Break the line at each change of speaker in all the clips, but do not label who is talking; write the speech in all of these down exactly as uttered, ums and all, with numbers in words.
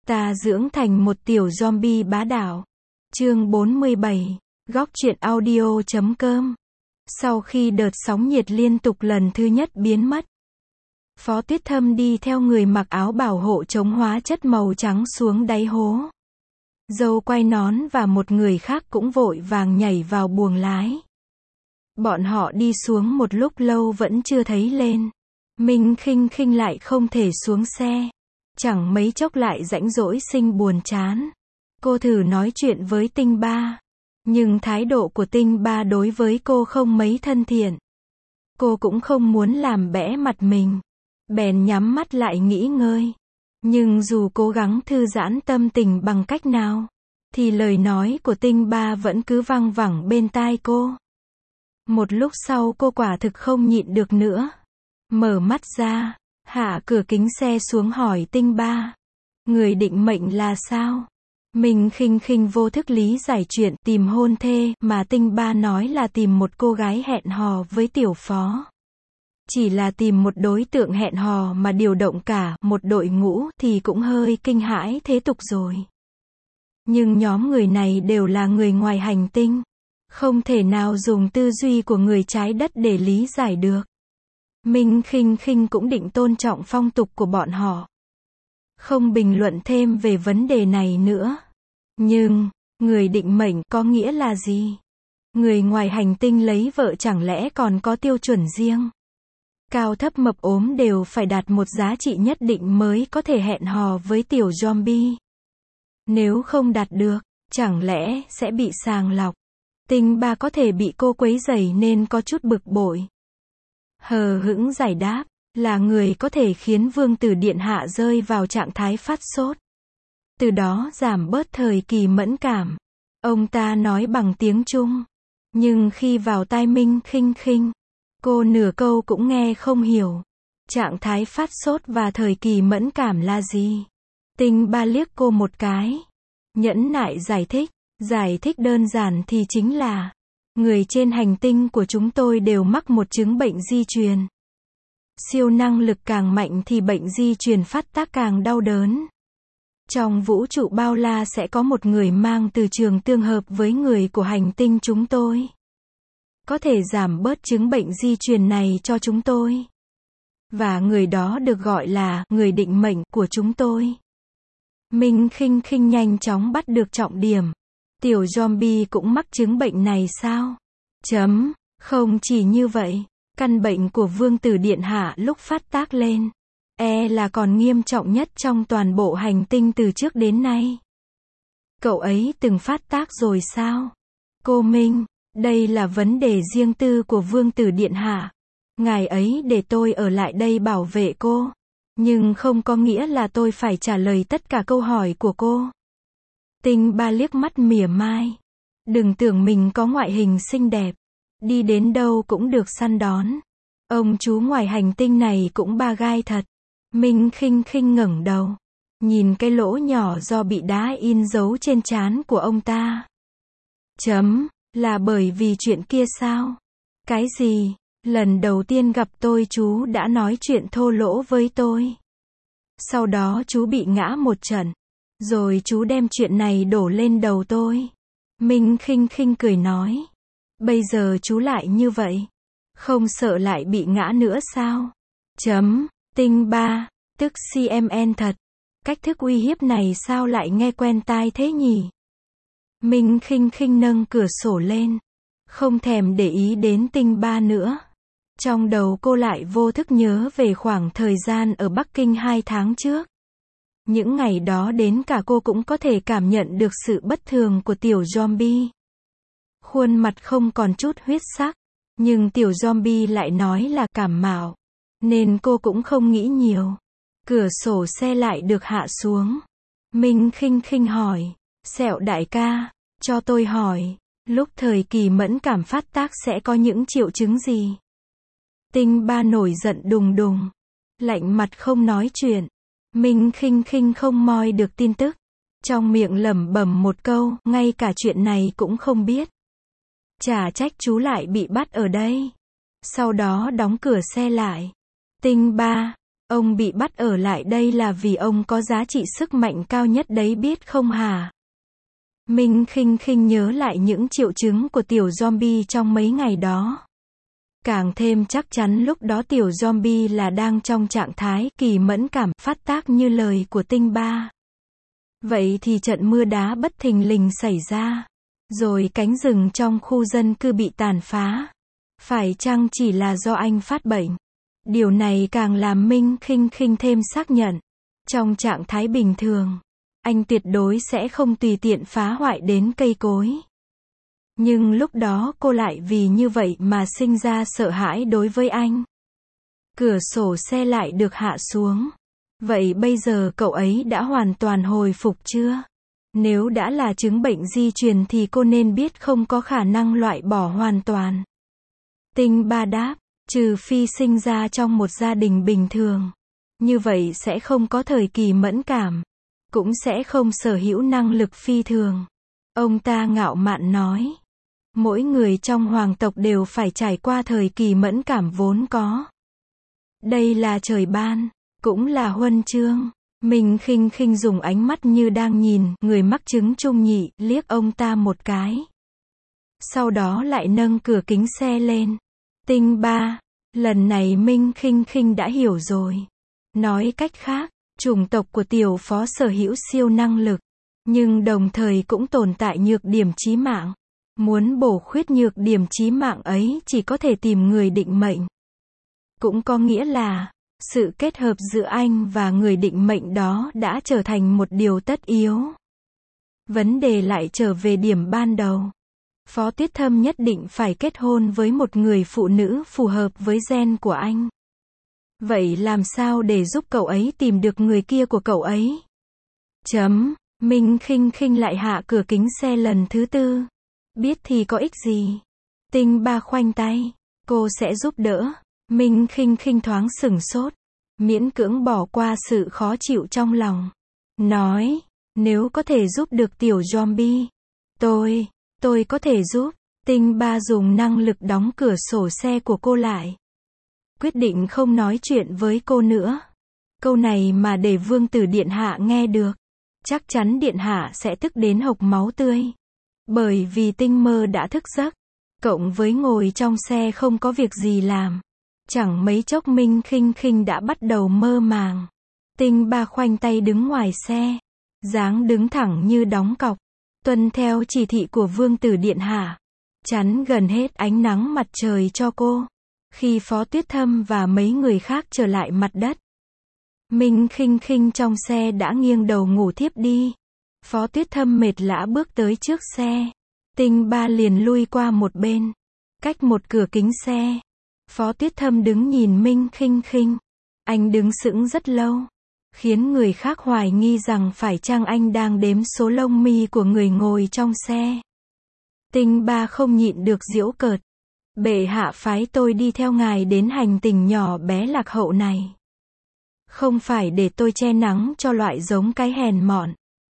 Ta dưỡng thành một tiểu zombie bá đạo. Chương bốn mươi bảy, góc truyện audio chấm com. Sau khi đợt sóng nhiệt liên tục lần thứ nhất biến mất, Phó Tuyết Thâm đi theo người mặc áo bảo hộ chống hóa chất màu trắng xuống đáy hố. Dâu quay nón và một người khác cũng vội vàng nhảy vào buồng lái. Bọn họ đi xuống một lúc lâu vẫn chưa thấy lên. Minh Khinh Khinh lại không thể xuống xe. Chẳng mấy chốc lại rãnh rỗi sinh buồn chán. Cô thử nói chuyện với Tinh Ba. Nhưng thái độ của Tinh Ba đối với cô không mấy thân thiện. Cô cũng không muốn làm bẽ mặt mình. Bèn nhắm mắt lại nghỉ ngơi. Nhưng dù cố gắng thư giãn tâm tình bằng cách nào, thì lời nói của Tinh Ba vẫn cứ văng vẳng bên tai cô. Một lúc sau cô quả thực không nhịn được nữa. Mở mắt ra, hạ cửa kính xe xuống hỏi Tinh Ba. Người định mệnh là sao? Mình khinh khinh vô thức lý giải chuyện tìm hôn thê mà Tinh Ba nói là tìm một cô gái hẹn hò với Tiểu Phó. Chỉ là tìm một đối tượng hẹn hò mà điều động cả một đội ngũ thì cũng hơi kinh hãi thế tục rồi. Nhưng nhóm người này đều là người ngoài hành tinh. Không thể nào dùng tư duy của người trái đất để lý giải được. Minh Khinh Khinh cũng định tôn trọng phong tục của bọn họ. Không bình luận thêm về vấn đề này nữa. Nhưng, người định mệnh có nghĩa là gì? Người ngoài hành tinh lấy vợ chẳng lẽ còn có tiêu chuẩn riêng? Cao thấp mập ốm đều phải đạt một giá trị nhất định mới có thể hẹn hò với tiểu zombie. Nếu không đạt được, chẳng lẽ sẽ bị sàng lọc? Tinh Ba có thể bị cô quấy rầy nên có chút bực bội. Hờ hững giải đáp, là người có thể khiến Vương Tử Điện Hạ rơi vào trạng thái phát sốt. Từ đó giảm bớt thời kỳ mẫn cảm. Ông ta nói bằng tiếng Trung. Nhưng khi vào tai Minh Khinh Khinh, cô nửa câu cũng nghe không hiểu. Trạng thái phát sốt và thời kỳ mẫn cảm là gì? Tinh Ba liếc cô một cái. Nhẫn nại giải thích. Giải thích đơn giản thì chính là, người trên hành tinh của chúng tôi đều mắc một chứng bệnh di truyền. Siêu năng lực càng mạnh thì bệnh di truyền phát tác càng đau đớn. Trong vũ trụ bao la sẽ có một người mang từ trường tương hợp với người của hành tinh chúng tôi. Có thể giảm bớt chứng bệnh di truyền này cho chúng tôi. Và người đó được gọi là người định mệnh của chúng tôi. Minh Khinh Khinh nhanh chóng bắt được trọng điểm. Tiểu zombie cũng mắc chứng bệnh này sao? Chấm, không chỉ như vậy, căn bệnh của Vương Tử Điện Hạ lúc phát tác lên, e là còn nghiêm trọng nhất trong toàn bộ hành tinh từ trước đến nay. Cậu ấy từng phát tác rồi sao? Cô Minh, đây là vấn đề riêng tư của Vương Tử Điện Hạ. Ngài ấy để tôi ở lại đây bảo vệ cô. Nhưng không có nghĩa là tôi phải trả lời tất cả câu hỏi của cô. Tinh Ba liếc mắt mỉa mai. Đừng tưởng mình có ngoại hình xinh đẹp, đi đến đâu cũng được săn đón. Ông chú ngoài hành tinh này cũng ba gai thật. Minh Khinh Khinh ngẩng đầu, nhìn cái lỗ nhỏ do bị đá in dấu trên trán của ông ta. Chấm, là bởi vì chuyện kia sao? Cái gì? Lần đầu tiên gặp tôi chú đã nói chuyện thô lỗ với tôi. Sau đó chú bị ngã một trận. Rồi chú đem chuyện này đổ lên đầu tôi. Minh Khinh Khinh cười nói. Bây giờ chú lại như vậy. Không sợ lại bị ngã nữa sao? Chấm, Tinh Ba, tức xê em en thật. Cách thức uy hiếp này sao lại nghe quen tai thế nhỉ? Minh Khinh Khinh nâng cửa sổ lên. Không thèm để ý đến Tinh Ba nữa. Trong đầu cô lại vô thức nhớ về khoảng thời gian ở Bắc Kinh hai tháng trước. Những ngày đó đến cả cô cũng có thể cảm nhận được sự bất thường của tiểu zombie. Khuôn mặt không còn chút huyết sắc, nhưng tiểu zombie lại nói là cảm mạo, nên cô cũng không nghĩ nhiều. Cửa sổ xe lại được hạ xuống. Minh Khinh Khinh hỏi, Sẹo đại ca, cho tôi hỏi, lúc thời kỳ mẫn cảm phát tác sẽ có những triệu chứng gì? Tinh Ba nổi giận đùng đùng, lạnh mặt không nói chuyện. Minh Khinh Khinh không moi được tin tức, trong miệng lẩm bẩm một câu, ngay cả chuyện này cũng không biết. Chả trách chú lại bị bắt ở đây. Sau đó đóng cửa xe lại. Tinh Ba, Ông bị bắt ở lại đây là vì ông có giá trị sức mạnh cao nhất đấy biết không hả? Minh khinh khinh nhớ lại những triệu chứng của tiểu zombie trong mấy ngày đó. Càng thêm chắc chắn lúc đó tiểu zombie là đang trong trạng thái kỳ mẫn cảm, phát tác như lời của Tinh Ba. Vậy thì trận mưa đá bất thình lình xảy ra. Rồi cánh rừng trong khu dân cư bị tàn phá. Phải chăng chỉ là do anh phát bệnh? Điều này càng làm Minh khinh khinh thêm xác nhận. Trong trạng thái bình thường, anh tuyệt đối sẽ không tùy tiện phá hoại đến cây cối. Nhưng lúc đó cô lại vì như vậy mà sinh ra sợ hãi đối với anh. Cửa sổ xe lại được hạ xuống. Vậy bây giờ cậu ấy đã hoàn toàn hồi phục chưa? Nếu đã là chứng bệnh di truyền thì cô nên biết không có khả năng loại bỏ hoàn toàn. Tinh Ba đáp, trừ phi sinh ra trong một gia đình bình thường. Như vậy sẽ không có thời kỳ mẫn cảm. Cũng sẽ không sở hữu năng lực phi thường. Ông ta ngạo mạn nói. Mỗi người trong hoàng tộc đều phải trải qua thời kỳ mẫn cảm vốn có. Đây là trời ban, cũng là huân chương. Minh khinh khinh dùng ánh mắt như đang nhìn người mắc chứng trung nhị, liếc ông ta một cái. Sau đó lại nâng cửa kính xe lên. Tinh Ba, lần này Minh khinh khinh đã hiểu rồi. Nói cách khác, chủng tộc của tiểu phó sở hữu siêu năng lực, nhưng đồng thời cũng tồn tại nhược điểm chí mạng. Muốn bổ khuyết nhược điểm chí mạng ấy chỉ có thể tìm người định mệnh. Cũng có nghĩa là, sự kết hợp giữa anh và người định mệnh đó đã trở thành một điều tất yếu. Vấn đề lại trở về điểm ban đầu. Phó Tuyết Thâm nhất định phải kết hôn với một người phụ nữ phù hợp với gen của anh. Vậy làm sao để giúp cậu ấy tìm được người kia của cậu ấy? Chấm. Minh khinh khinh lại hạ cửa kính xe lần thứ tư. Biết thì có ích gì? Tinh Ba khoanh tay. Cô sẽ giúp đỡ. Minh khinh khinh thoáng sửng sốt. Miễn cưỡng bỏ qua sự khó chịu trong lòng. Nói, nếu có thể giúp được tiểu zombie. Tôi, tôi có thể giúp. Tinh Ba dùng năng lực đóng cửa sổ xe của cô lại. Quyết định không nói chuyện với cô nữa. Câu này mà để Vương tử Điện Hạ nghe được. Chắc chắn Điện Hạ sẽ tức đến hộc máu tươi. Bởi vì Tinh Mơ đã thức giấc. Cộng với ngồi trong xe không có việc gì làm. Chẳng mấy chốc Minh khinh khinh đã bắt đầu mơ màng. Tinh Ba khoanh tay đứng ngoài xe. Dáng đứng thẳng như đóng cọc. Tuân theo chỉ thị của Vương tử Điện Hạ. Chắn gần hết ánh nắng mặt trời cho cô. Khi Phó Tuyết Thâm và mấy người khác trở lại mặt đất. Minh khinh khinh trong xe đã nghiêng đầu ngủ thiếp đi. Phó Tuyết Thâm mệt lả bước tới trước xe. Tinh Ba liền lui qua một bên. Cách một cửa kính xe. Phó Tuyết Thâm đứng nhìn Minh khinh khinh. Anh đứng sững rất lâu. Khiến người khác hoài nghi rằng phải chăng anh đang đếm số lông mi của người ngồi trong xe. Tinh Ba không nhịn được giễu cợt. Bệ hạ phái tôi đi theo ngài đến hành tinh nhỏ bé lạc hậu này. Không phải để tôi che nắng cho loại giống cái hèn mọn.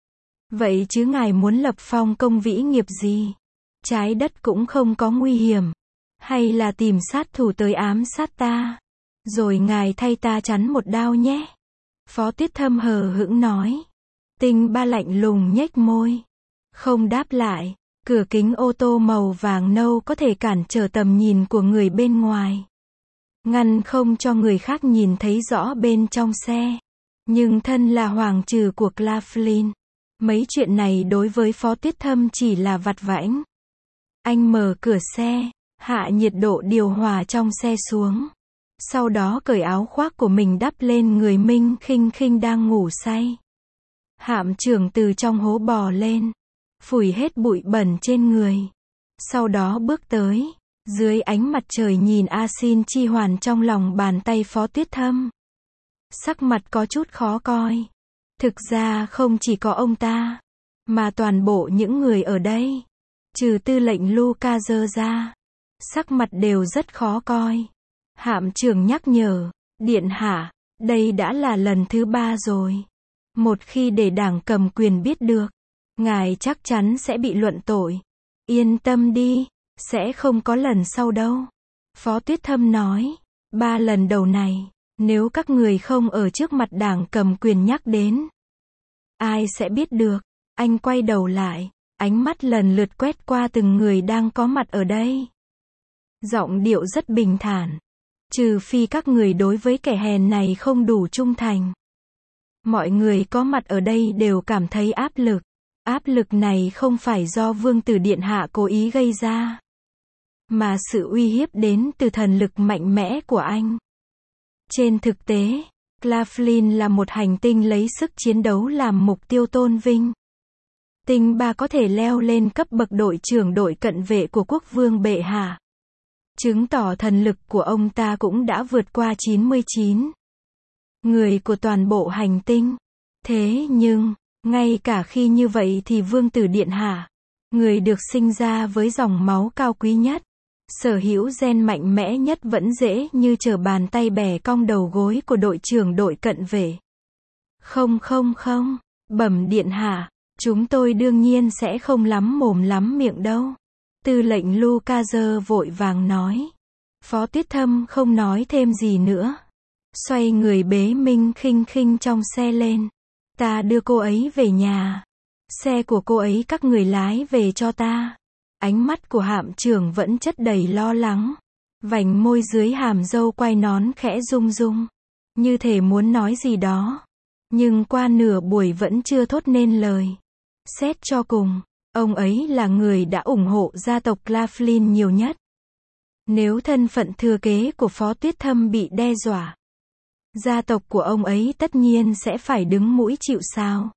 Vậy chứ ngài muốn lập phong công vĩ nghiệp gì? Trái đất cũng không có nguy hiểm. Hay là tìm sát thủ tới ám sát ta? Rồi ngài thay ta chắn một đao nhé. Phó Tuyết Thâm hờ hững nói. Tinh Ba lạnh lùng nhếch môi. Không đáp lại. Cửa kính ô tô màu vàng nâu có thể cản trở tầm nhìn của người bên ngoài. Ngăn không cho người khác nhìn thấy rõ bên trong xe. Nhưng thân là hoàng tử của Claflin. Mấy chuyện này đối với Phó Tuyết Thâm chỉ là vặt vãnh. Anh mở cửa xe, hạ nhiệt độ điều hòa trong xe xuống. Sau đó cởi áo khoác của mình đắp lên người Minh khinh khinh đang ngủ say. Hạm trưởng từ trong hố bò lên. Phủi hết bụi bẩn trên người. Sau đó bước tới. Dưới ánh mặt trời nhìn A Xin Chi Hoàn trong lòng bàn tay Phó Tuyết Thâm. Sắc mặt có chút khó coi. Thực ra không chỉ có ông ta, mà toàn bộ những người ở đây, trừ tư lệnh Luca dơ ra, sắc mặt đều rất khó coi. Hạm trưởng nhắc nhở, Điện Hạ, đây đã là lần thứ ba rồi. Một khi để đảng cầm quyền biết được, ngài chắc chắn sẽ bị luận tội. Yên tâm đi, sẽ không có lần sau đâu. Phó Tuyết Thâm nói, ba lần đầu này, Nếu các người không ở trước mặt đảng cầm quyền nhắc đến, ai sẽ biết được? Anh quay đầu lại, ánh mắt lần lượt quét qua từng người đang có mặt ở đây. Giọng điệu rất bình thản. Trừ phi các người đối với kẻ hèn này không đủ trung thành. Mọi người có mặt ở đây đều cảm thấy áp lực. Áp lực này không phải do Vương tử Điện Hạ cố ý gây ra, mà sự uy hiếp đến từ thần lực mạnh mẽ của anh. Trên thực tế, Claflin là một hành tinh lấy sức chiến đấu làm mục tiêu tôn vinh. Tinh ba có thể leo lên cấp bậc đội trưởng đội cận vệ của quốc vương bệ hạ. Chứng tỏ thần lực của ông ta cũng đã vượt qua chín mươi chín người của toàn bộ hành tinh. Thế nhưng, ngay cả khi như vậy thì Vương tử Điện Hạ, người được sinh ra với dòng máu cao quý nhất, sở hữu gen mạnh mẽ nhất vẫn dễ như trở bàn tay bẻ cong đầu gối của đội trưởng đội cận vệ. Không không không, bẩm Điện Hạ, chúng tôi đương nhiên sẽ không lắm mồm lắm miệng đâu. Tư lệnh Lucaser vội vàng nói. Phó Tuyết Thâm không nói thêm gì nữa. Xoay người bế Minh Khinh Khinh trong xe lên. Ta đưa cô ấy về nhà. Xe của cô ấy các người lái về cho ta. Ánh mắt của Hạm trưởng vẫn chất đầy lo lắng. Vành môi dưới hàm râu quai nón khẽ rung rung. Như thể muốn nói gì đó. Nhưng qua nửa buổi vẫn chưa thốt nên lời. Xét cho cùng, ông ấy là người đã ủng hộ gia tộc Claflin nhiều nhất. Nếu thân phận thừa kế của Phó Tuyết Thâm bị đe dọa, gia tộc của ông ấy tất nhiên sẽ phải đứng mũi chịu sào.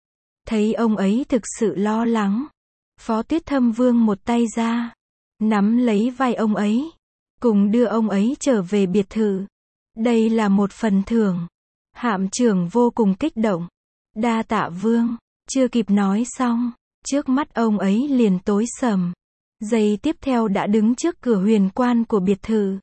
Thấy ông ấy thực sự lo lắng, Phó Tuyết Thâm vươn một tay ra, nắm lấy vai ông ấy, cùng đưa ông ấy trở về biệt thự. Đây là một phần thưởng. Hạm trưởng vô cùng kích động. Đa tạ Vương. Chưa kịp nói xong, trước mắt ông ấy liền tối sầm. Giây tiếp theo đã đứng trước cửa huyền quan của biệt thự.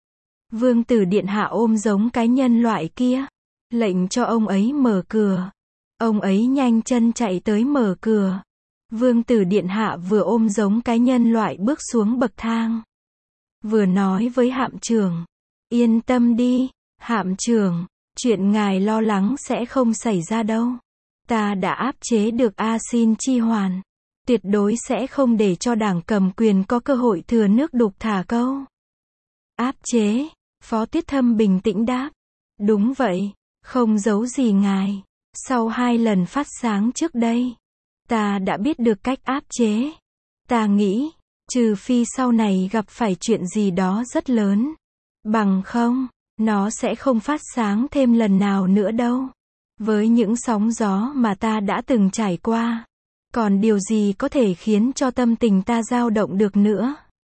Vương tử Điện Hạ ôm giống cái nhân loại kia, lệnh cho ông ấy mở cửa. Ông ấy nhanh chân chạy tới mở cửa. Vương tử Điện Hạ vừa ôm giống cái nhân loại bước xuống bậc thang, vừa nói với Hạm trưởng. Yên tâm đi, Hạm trưởng, chuyện ngài lo lắng sẽ không xảy ra đâu. Ta đã áp chế được A Xin Chi Hoàn. Tuyệt đối sẽ không để cho đảng cầm quyền có cơ hội thừa nước đục thả câu. Áp chế, Phó Tuyết Thâm bình tĩnh đáp. Đúng vậy, không giấu gì ngài. Sau hai lần phát sáng trước đây, ta đã biết được cách áp chế. Ta nghĩ, trừ phi sau này gặp phải chuyện gì đó rất lớn. Bằng không, nó sẽ không phát sáng thêm lần nào nữa đâu. Với những sóng gió mà ta đã từng trải qua, còn điều gì có thể khiến cho tâm tình ta dao động được nữa?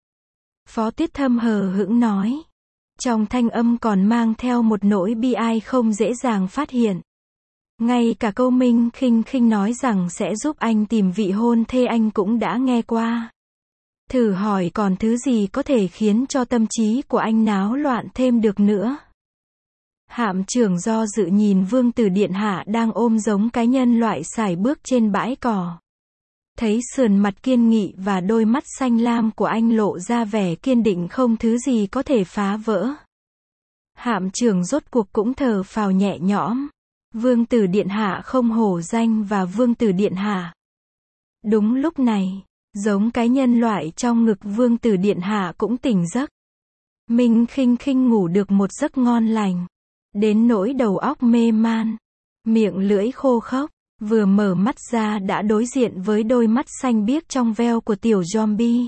Phó Tuyết Thâm hờ hững nói. Trong thanh âm còn mang theo một nỗi bi ai không dễ dàng phát hiện. Ngay cả câu Minh Khinh Khinh nói rằng sẽ giúp anh tìm vị hôn thê anh cũng đã nghe qua. Thử hỏi còn thứ gì có thể khiến cho tâm trí của anh náo loạn thêm được nữa? Hạm trưởng do dự nhìn Vương tử Điện Hạ đang ôm giống cái nhân loại sải bước trên bãi cỏ. Thấy sườn mặt kiên nghị và đôi mắt xanh lam của anh lộ ra vẻ kiên định không thứ gì có thể phá vỡ. Hạm trưởng rốt cuộc cũng thở phào nhẹ nhõm. Vương tử Điện Hạ không hổ danh và Vương tử Điện Hạ. Đúng lúc này, giống cái nhân loại trong ngực Vương tử Điện Hạ cũng tỉnh giấc. Minh Khinh Khinh ngủ được một giấc ngon lành. Đến nỗi đầu óc mê man, miệng lưỡi khô khốc, vừa mở mắt ra đã đối diện với đôi mắt xanh biếc trong veo của tiểu zombie.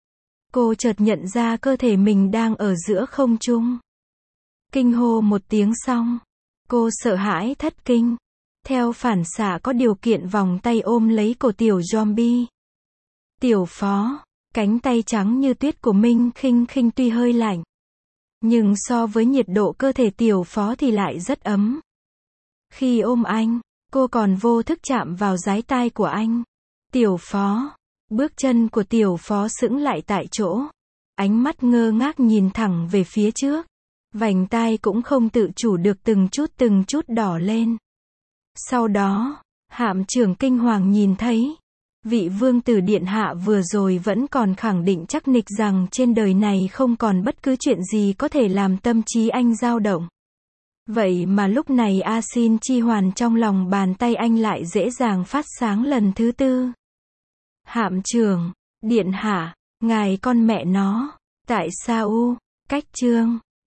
Cô chợt nhận ra cơ thể mình đang ở giữa không trung. Kinh hô một tiếng xong, cô sợ hãi thất kinh. Theo phản xạ có điều kiện vòng tay ôm lấy cổ tiểu zombie. Tiểu Phó, cánh tay trắng như tuyết của Minh Khinh Khinh tuy hơi lạnh, nhưng so với nhiệt độ cơ thể Tiểu Phó thì lại rất ấm. Khi ôm anh, cô còn vô thức chạm vào dái tai của anh. Tiểu Phó, bước chân của Tiểu Phó sững lại tại chỗ. Ánh mắt ngơ ngác nhìn thẳng về phía trước. Vành tai cũng không tự chủ được từng chút từng chút đỏ lên. Sau đó, Hạm trưởng kinh hoàng nhìn thấy. Vị Vương tử Điện Hạ vừa rồi vẫn còn khẳng định chắc nịch rằng trên đời này không còn bất cứ chuyện gì có thể làm tâm trí anh dao động. Vậy mà lúc này A Xin Chi Hoàn trong lòng bàn tay anh lại dễ dàng phát sáng lần thứ tư. Hạm trưởng, điện hạ, ngài con mẹ nó, tại sao u, cách chương.